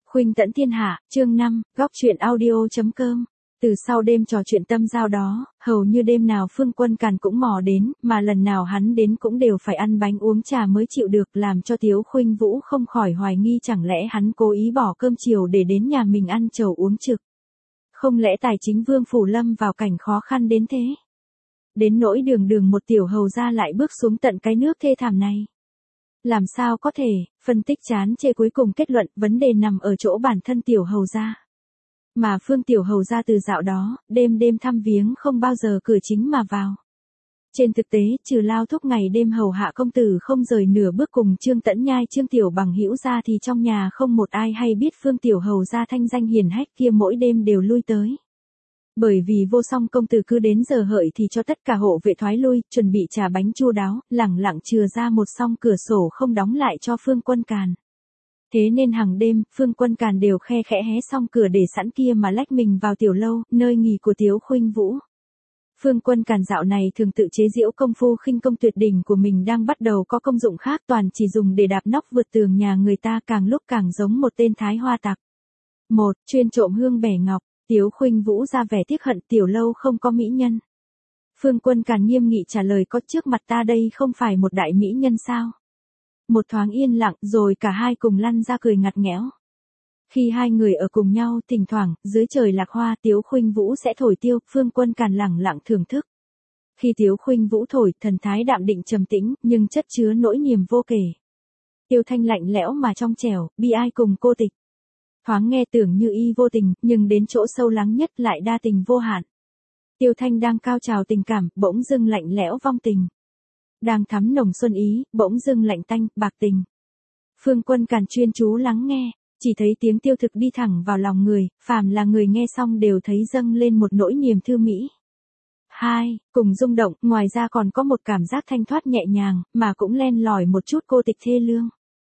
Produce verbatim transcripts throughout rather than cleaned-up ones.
Khuynh tẫn thiên hạ, chương năm, góc truyện audio.com. Từ sau đêm trò chuyện tâm giao đó, hầu như đêm nào Phương Quân Càn cũng mò đến, mà lần nào hắn đến cũng đều phải ăn bánh uống trà mới chịu được, làm cho Tiếu Khuynh Vũ không khỏi hoài nghi chẳng lẽ hắn cố ý bỏ cơm chiều để đến nhà mình ăn trầu uống trực. Không lẽ tài chính Vương Phủ lâm vào cảnh khó khăn đến thế? Đến nỗi đường đường một tiểu hầu gia lại bước xuống tận cái nước thê thảm này. Làm sao có thể, phân tích chán chê cuối cùng kết luận vấn đề nằm ở chỗ bản thân tiểu hầu gia. Mà Phương tiểu hầu gia từ dạo đó, đêm đêm thăm viếng không bao giờ cửa chính mà vào. Trên thực tế, trừ lao thúc ngày đêm hầu hạ công tử không rời nửa bước cùng Trương Tẫn Nhai Trương Tiểu Bằng hữu ra thì trong nhà không một ai hay biết Phương tiểu hầu gia thanh danh hiển hách kia mỗi đêm đều lui tới. Bởi vì vô song công tử cứ đến giờ hợi thì cho tất cả hộ vệ thoái lui, chuẩn bị trà bánh chu đáo, lẳng lặng chừa ra một song cửa sổ không đóng lại cho Phương Quân Càn. Thế nên hàng đêm, Phương Quân Càn đều khe khẽ hé xong cửa để sẵn kia mà lách mình vào tiểu lâu, nơi nghỉ của Tiếu Khuynh Vũ. Phương Quân Càn dạo này thường tự chế giễu công phu khinh công tuyệt đỉnh của mình đang bắt đầu có công dụng khác, toàn chỉ dùng để đạp nóc vượt tường nhà người ta, càng lúc càng giống một tên thái hoa tặc. Một, chuyên trộm hương bẻ ngọc. Tiếu Khuynh Vũ ra vẻ tiếc hận tiểu lâu không có mỹ nhân. Phương Quân Càn nghiêm nghị trả lời, có trước mặt ta đây không phải một đại mỹ nhân sao? Một thoáng yên lặng rồi cả hai cùng lăn ra cười ngặt nghẽo. Khi hai người ở cùng nhau, thỉnh thoảng, dưới trời lạc hoa Tiếu Khuynh Vũ sẽ thổi tiêu, Phương Quân Càn lẳng lặng thưởng thức. Khi Tiếu Khuynh Vũ thổi, thần thái đạm định trầm tĩnh, nhưng chất chứa nỗi niềm vô kể. Tiêu thanh lạnh lẽo mà trong trẻo, bi ai cùng cô tịch. Thoáng nghe tưởng như y vô tình, nhưng đến chỗ sâu lắng nhất lại đa tình vô hạn. Tiêu thanh đang cao trào tình cảm, bỗng dưng lạnh lẽo vong tình. Đang thắm nồng xuân ý, bỗng dưng lạnh tanh, bạc tình. Phương Quân Càn chuyên chú lắng nghe, chỉ thấy tiếng tiêu thực đi thẳng vào lòng người, phàm là người nghe xong đều thấy dâng lên một nỗi niềm thư mỹ. Hai, cùng rung động, ngoài ra còn có một cảm giác thanh thoát nhẹ nhàng, mà cũng len lỏi một chút cô tịch thê lương.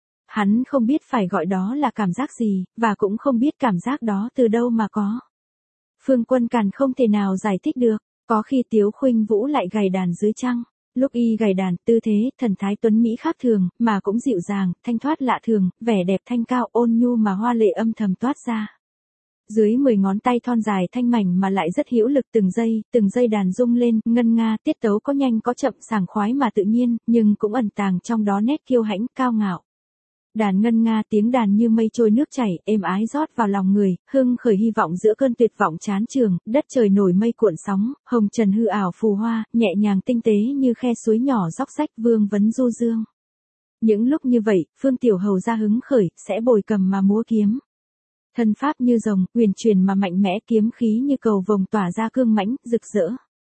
Hắn không biết phải gọi đó là cảm giác gì, và cũng không biết cảm giác đó từ đâu mà có. Phương Quân Càn không thể nào giải thích được, có khi Tiếu Khuynh Vũ lại gảy đàn dưới trăng. Lúc y gảy đàn, tư thế, thần thái tuấn mỹ khác thường, mà cũng dịu dàng, thanh thoát lạ thường, vẻ đẹp thanh cao ôn nhu mà hoa lệ âm thầm toát ra. Dưới mười ngón tay thon dài thanh mảnh mà lại rất hữu lực, từng giây, từng giây đàn rung lên, ngân nga, tiết tấu có nhanh có chậm, sảng khoái mà tự nhiên, nhưng cũng ẩn tàng trong đó nét kiêu hãnh, cao ngạo. Đàn ngân nga, tiếng đàn như mây trôi nước chảy, êm ái rót vào lòng người, hưng khởi hy vọng giữa cơn tuyệt vọng chán trường, đất trời nổi mây cuộn sóng, hồng trần hư ảo phù hoa, nhẹ nhàng tinh tế như khe suối nhỏ róc rách vương vấn du dương. Những lúc như vậy, Phương tiểu hầu gia hứng khởi, sẽ bồi cầm mà múa kiếm. Thân pháp như rồng, huyền truyền mà mạnh mẽ, kiếm khí như cầu vồng tỏa ra cương mãnh, rực rỡ.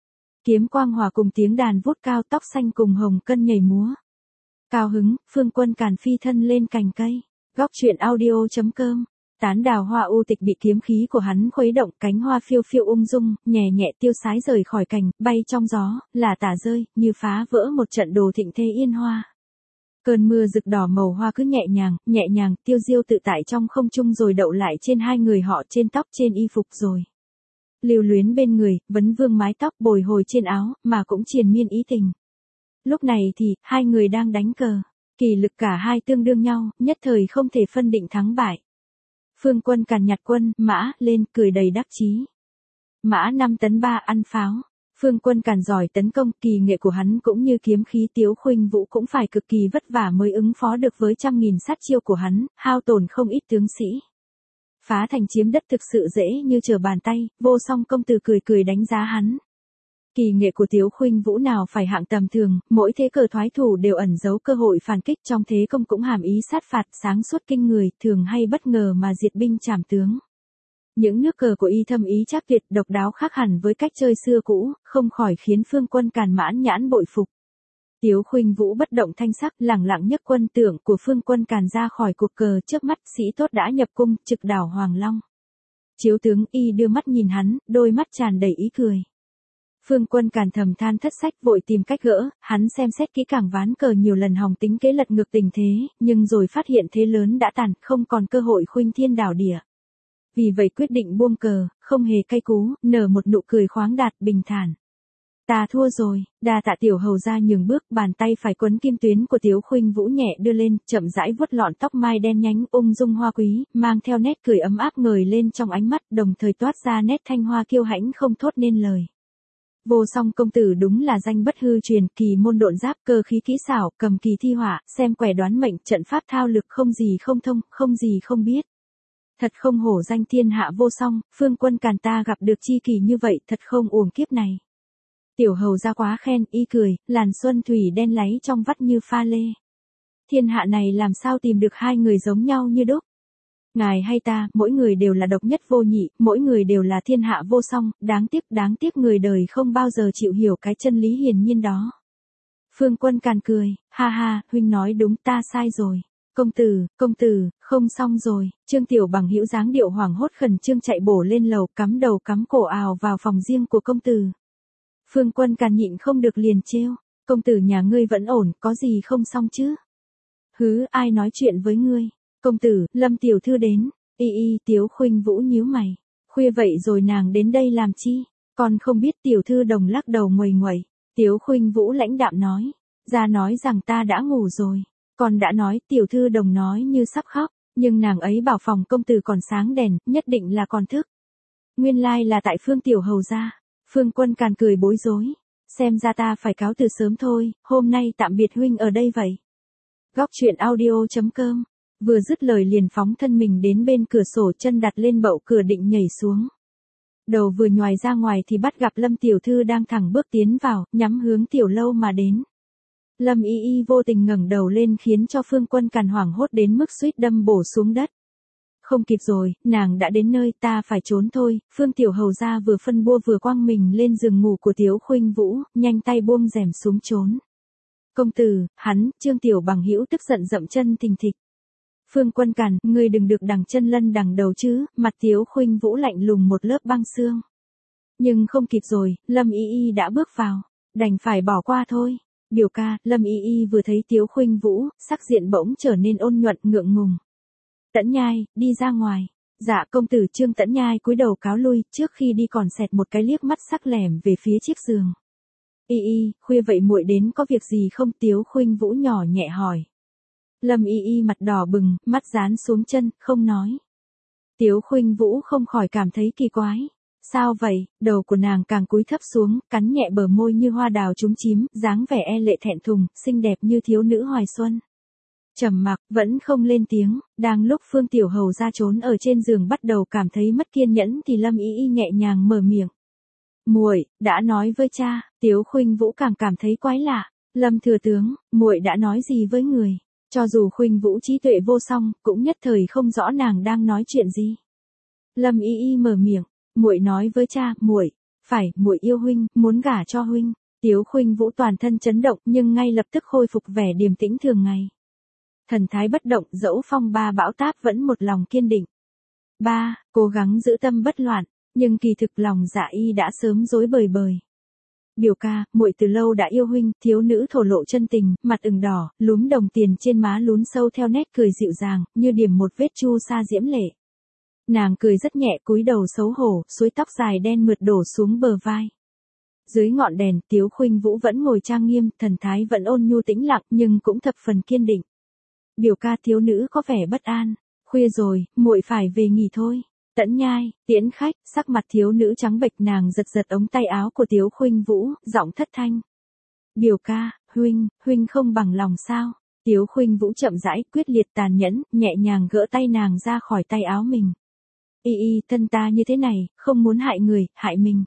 Kiếm quang hòa cùng tiếng đàn vút cao, tóc xanh cùng hồng cân nhảy múa. Cao hứng, Phương Quân Càn phi thân lên cành cây. Góc truyện audio.com. Tán đào hoa u tịch bị kiếm khí của hắn khuấy động, cánh hoa phiêu phiêu ung dung, nhẹ nhẹ tiêu sái rời khỏi cành, bay trong gió, là tả rơi, như phá vỡ một trận đồ thịnh thế yên hoa. Cơn mưa rực đỏ màu hoa cứ nhẹ nhàng, nhẹ nhàng, tiêu diêu tự tại trong không trung rồi đậu lại trên hai người họ, trên tóc, trên y phục rồi. Lưu luyến bên người, vấn vương mái tóc bồi hồi trên áo, mà cũng triền miên ý tình. Lúc này thì, hai người đang đánh cờ. Kỳ lực cả hai tương đương nhau, nhất thời không thể phân định thắng bại. Phương Quân Càn nhặt quân, mã, lên, cười đầy đắc chí. Mã năm tấn ba ăn pháo. Phương Quân Càn giỏi tấn công, kỳ nghệ của hắn cũng như kiếm khí Tiếu Khuynh Vũ cũng phải cực kỳ vất vả mới ứng phó được với trăm nghìn sát chiêu của hắn, hao tổn không ít tướng sĩ. Phá thành chiếm đất thực sự dễ như trở bàn tay, vô song công tử cười cười đánh giá hắn. Kỳ nghệ của Tiếu Khuynh Vũ nào phải hạng tầm thường, mỗi thế cờ thoái thủ đều ẩn giấu cơ hội phản kích, trong thế công cũng hàm ý sát phạt, sáng suốt kinh người, thường hay bất ngờ mà diệt binh trảm tướng. Những nước cờ của y thâm ý chắc tuyệt, độc đáo khác hẳn với cách chơi xưa cũ, không khỏi khiến Phương Quân Càn mãn nhãn bội phục. Tiếu Khuynh Vũ bất động thanh sắc, lẳng lặng nhấc quân tượng của Phương Quân Càn ra khỏi cuộc cờ, trước mắt sĩ tốt đã nhập cung, trực đảo Hoàng Long. Chiếu tướng y đưa mắt nhìn hắn, đôi mắt tràn đầy ý cười. Phương Quân Càn thầm than thất sách, vội tìm cách gỡ, hắn xem xét kỹ càng ván cờ nhiều lần hòng tính kế lật ngược tình thế, nhưng rồi phát hiện thế lớn đã tàn, không còn cơ hội khuynh thiên đảo địa. Vì vậy quyết định buông cờ, không hề cay cú, nở một nụ cười khoáng đạt, bình thản. Ta thua rồi, đa tạ tiểu hầu ra nhường bước, bàn tay phải quấn kim tuyến của Tiếu Khuynh Vũ nhẹ đưa lên, chậm rãi vuốt lọn tóc mai đen nhánh ung dung hoa quý, mang theo nét cười ấm áp ngời lên trong ánh mắt, đồng thời toát ra nét thanh hoa kiêu hãnh không thốt nên lời. Vô Song công tử đúng là danh bất hư truyền, kỳ môn độn giáp, cơ khí kỹ xảo, cầm kỳ thi họa, xem quẻ đoán mệnh, trận pháp thao lược, không gì không thông, không gì không biết. Thật không hổ danh thiên hạ vô song, Phương Quân Càn ta gặp được chi kỳ như vậy, thật không uổng kiếp này. Tiểu hầu ra quá khen, y cười, làn xuân thủy đen láy trong vắt như pha lê. Thiên hạ này làm sao tìm được hai người giống nhau như đúc. Ngài hay ta, mỗi người đều là độc nhất vô nhị, mỗi người đều là thiên hạ vô song, đáng tiếc, đáng tiếc người đời không bao giờ chịu hiểu cái chân lý hiển nhiên đó. Phương Quân Càn cười, ha ha, huynh nói đúng, ta sai rồi. Công tử, công tử, không xong rồi. Trương Tiểu Bằng hữu dáng điệu hoảng hốt khẩn trương chạy bổ lên lầu, cắm đầu cắm cổ ào vào phòng riêng của công tử. Phương Quân Càn nhịn không được liền trêu, công tử nhà ngươi vẫn ổn, có gì không xong chứ? Hứ, ai nói chuyện với ngươi? Công tử, Lâm tiểu thư đến. Y y, Tiếu Khuynh Vũ nhíu mày. Khuya vậy rồi nàng đến đây làm chi? Còn không biết. Tiểu thư đồng lắc đầu nguầy nguẩy. Tiếu Khuynh Vũ lãnh đạm nói, ra nói rằng ta đã ngủ rồi. Còn đã nói, tiểu thư đồng nói như sắp khóc, nhưng nàng ấy bảo phòng công tử còn sáng đèn, nhất định là còn thức. Nguyên lai là tại Phương tiểu hầu gia. Phương Quân Càn cười bối rối, xem ra ta phải cáo từ sớm thôi, hôm nay tạm biệt huynh ở đây vậy. Góc truyện audio chấm com, vừa dứt lời liền phóng thân mình đến bên cửa sổ, chân đặt lên bậu cửa định nhảy xuống. Đầu vừa nhoài ra ngoài thì bắt gặp Lâm tiểu thư đang thẳng bước tiến vào, nhắm hướng tiểu lâu mà đến. Lâm Y Y vô tình ngẩng đầu lên khiến cho Phương Quân Càn hoảng hốt đến mức suýt đâm bổ xuống đất. Không kịp rồi, nàng đã đến nơi, ta phải trốn thôi. Phương tiểu hầu gia vừa phân bua vừa quăng mình lên giường ngủ của Tiếu Khuynh Vũ, nhanh tay buông rèm xuống trốn. Công tử, hắn, Trương Tiểu Bằng hữu tức giận dậm chân thình thịch. Phương Quân Càn, ngươi đừng được đằng chân lân đằng đầu chứ. Mặt Tiếu Khuynh Vũ lạnh lùng một lớp băng xương. Nhưng không kịp rồi, Lâm Y Y đã bước vào, đành phải bỏ qua thôi. Biểu ca, Lâm Y Y vừa thấy Tiếu Khuynh Vũ, sắc diện bỗng trở nên ôn nhuận ngượng ngùng. Tẫn Nhai, đi ra ngoài. Dạ công tử. Trương Tẫn Nhai cúi đầu cáo lui, trước khi đi còn xẹt một cái liếc mắt sắc lẻm về phía chiếc giường. Y Y, khuya vậy muội đến có việc gì không? Tiếu Khuynh Vũ nhỏ nhẹ hỏi. Lâm Y Y mặt đỏ bừng, mắt dán xuống chân, không nói. Tiếu Khuynh Vũ không khỏi cảm thấy kỳ quái. Sao vậy? Đầu của nàng càng cúi thấp xuống, cắn nhẹ bờ môi như hoa đào trúng chím, dáng vẻ e lệ thẹn thùng, xinh đẹp như thiếu nữ hoài xuân. Trầm mặc, vẫn không lên tiếng. Đang lúc Phương tiểu hầu ra trốn ở trên giường bắt đầu cảm thấy mất kiên nhẫn thì Lâm Y Y nhẹ nhàng mở miệng. Muội đã nói với cha. Tiếu Khuynh Vũ càng cảm thấy quái lạ. Lâm thừa tướng, muội đã nói gì với người? Cho dù Khuynh Vũ trí tuệ vô song, cũng nhất thời không rõ nàng đang nói chuyện gì. Lâm Y Y mở miệng. Muội nói với cha, muội, phải, muội yêu huynh, muốn gả cho huynh. Tiếu Khuynh Vũ toàn thân chấn động nhưng ngay lập tức khôi phục vẻ điềm tĩnh thường ngày. Thần thái bất động, dẫu phong ba bão táp vẫn một lòng kiên định. Ba, cố gắng giữ tâm bất loạn, nhưng kỳ thực lòng dạ y đã sớm rối bời bời. Biểu ca, muội từ lâu đã yêu huynh. Thiếu nữ thổ lộ chân tình, mặt ửng đỏ, lúm đồng tiền trên má lún sâu theo nét cười dịu dàng, như điểm một vết chu sa diễm lệ. Nàng cười rất nhẹ, cúi đầu xấu hổ, suối tóc dài đen mượt đổ xuống bờ vai. Dưới ngọn đèn, Tiếu Khuynh Vũ vẫn ngồi trang nghiêm, thần thái vẫn ôn nhu tĩnh lặng nhưng cũng thập phần kiên định. Biểu ca, thiếu nữ có vẻ bất an. Khuya rồi, muội phải về nghỉ thôi. Tẫn Nhai, tiễn khách. Sắc mặt thiếu nữ trắng bệch, nàng giật giật ống tay áo của Tiếu Khuynh Vũ, giọng thất thanh. Biểu ca, huynh, huynh không bằng lòng sao? Tiếu Khuynh Vũ chậm rãi, quyết liệt tàn nhẫn, nhẹ nhàng gỡ tay nàng ra khỏi tay áo mình. Y Y, thân ta như thế này, không muốn hại người, hại mình.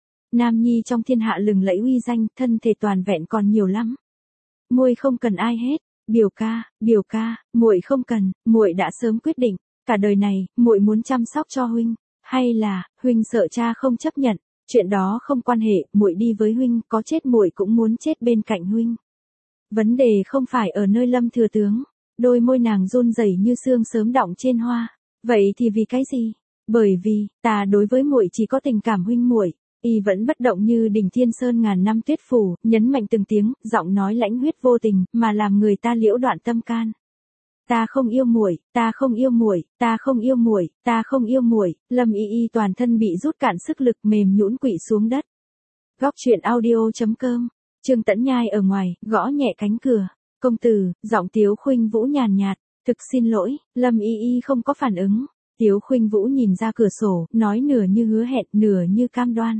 Nam nhi trong thiên hạ lừng lẫy uy danh, thân thể toàn vẹn còn nhiều lắm. Muội không cần ai hết. Biểu ca, biểu ca, muội không cần, muội đã sớm quyết định, cả đời này, muội muốn chăm sóc cho huynh, hay là huynh sợ cha không chấp nhận, chuyện đó không quan hệ, muội đi với huynh, có chết muội cũng muốn chết bên cạnh huynh. Vấn đề không phải ở nơi Lâm thừa tướng. Đôi môi nàng run rẩy như sương sớm đọng trên hoa. Vậy thì vì cái gì? Bởi vì ta đối với muội chỉ có tình cảm huynh muội. Y vẫn bất động như đỉnh Thiên Sơn ngàn năm tuyết phủ, nhấn mạnh từng tiếng, giọng nói lãnh huyết vô tình, mà làm người ta liễu đoạn tâm can. Ta không yêu muội, ta không yêu muội, ta không yêu muội, ta không yêu muội. Lâm Y Y toàn thân bị rút cạn sức lực, mềm nhũn quỵ xuống đất. Góc chuyện audio chấm com. Trương Tẫn Nhai ở ngoài, gõ nhẹ cánh cửa. Công tử, giọng Tiếu Khuynh Vũ nhàn nhạt, thực xin lỗi, Lâm Y Y không có phản ứng. Tiếu Khuynh Vũ nhìn ra cửa sổ, nói nửa như hứa hẹn, nửa như cam đoan.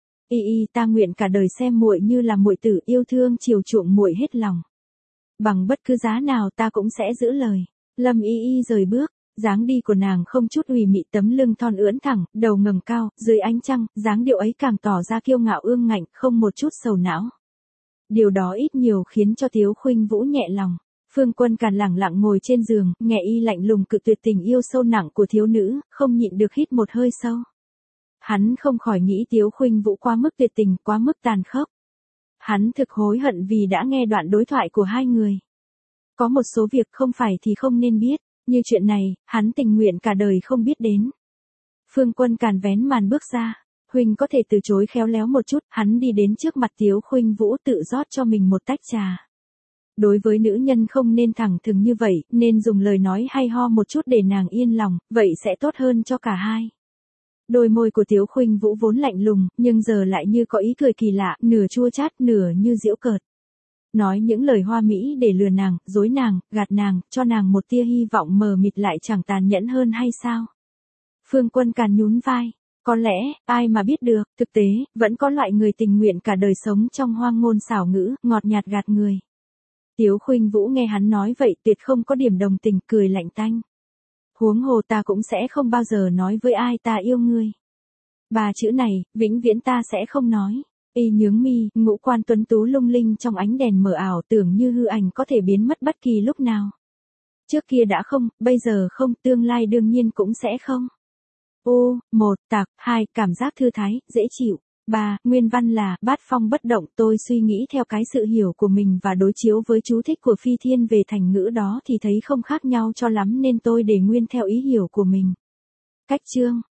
Y Y, ta nguyện cả đời xem muội như là muội tử, yêu thương chiều chuộng muội hết lòng. Bằng bất cứ giá nào ta cũng sẽ giữ lời. Lâm Y Y rời bước, dáng đi của nàng không chút ủy mị, tấm lưng thon ưỡn thẳng, đầu ngẩng cao, dưới ánh trăng, dáng điệu ấy càng tỏ ra kiêu ngạo ương ngạnh, không một chút sầu não. Điều đó ít nhiều khiến cho Tiếu Khuynh Vũ nhẹ lòng. Phương Quân Càn lẳng lặng ngồi trên giường, nghe y lạnh lùng cự tuyệt tình yêu sâu nặng của thiếu nữ, không nhịn được hít một hơi sâu. Hắn không khỏi nghĩ Tiếu Khuynh Vũ quá mức tuyệt tình, quá mức tàn khốc. Hắn thực hối hận vì đã nghe đoạn đối thoại của hai người. Có một số việc không phải thì không nên biết, như chuyện này, hắn tình nguyện cả đời không biết đến. Phương Quân Càn vén màn bước ra, huynh có thể từ chối khéo léo một chút, hắn đi đến trước mặt Tiếu Khuynh Vũ tự rót cho mình một tách trà. Đối với nữ nhân không nên thẳng thừng như vậy, nên dùng lời nói hay ho một chút để nàng yên lòng, vậy sẽ tốt hơn cho cả hai. Đôi môi của Tiếu Khuynh Vũ vốn lạnh lùng, nhưng giờ lại như có ý cười kỳ lạ, nửa chua chát, nửa như giễu cợt. Nói những lời hoa mỹ để lừa nàng, dối nàng, gạt nàng, cho nàng một tia hy vọng mờ mịt lại chẳng tàn nhẫn hơn hay sao? Phương Quân Càn nhún vai. Có lẽ, ai mà biết được, thực tế, vẫn có loại người tình nguyện cả đời sống trong hoang ngôn xảo ngữ, ngọt nhạt gạt người. Tiếu Khuynh Vũ nghe hắn nói vậy tuyệt không có điểm đồng tình, cười lạnh tanh. Huống hồ ta cũng sẽ không bao giờ nói với ai ta yêu ngươi. Ba chữ này, vĩnh viễn ta sẽ không nói. Y nhướng mi, ngũ quan tuấn tú lung linh trong ánh đèn mờ ảo, tưởng như hư ảnh có thể biến mất bất kỳ lúc nào. Trước kia đã không, bây giờ không, tương lai đương nhiên cũng sẽ không. Ô, một, tạc, hai, cảm giác thư thái, dễ chịu. Ba, nguyên văn là, bát phong bất động, tôi suy nghĩ theo cái sự hiểu của mình và đối chiếu với chú thích của Phi Thiên về thành ngữ đó thì thấy không khác nhau cho lắm nên tôi để nguyên theo ý hiểu của mình. Cách chương.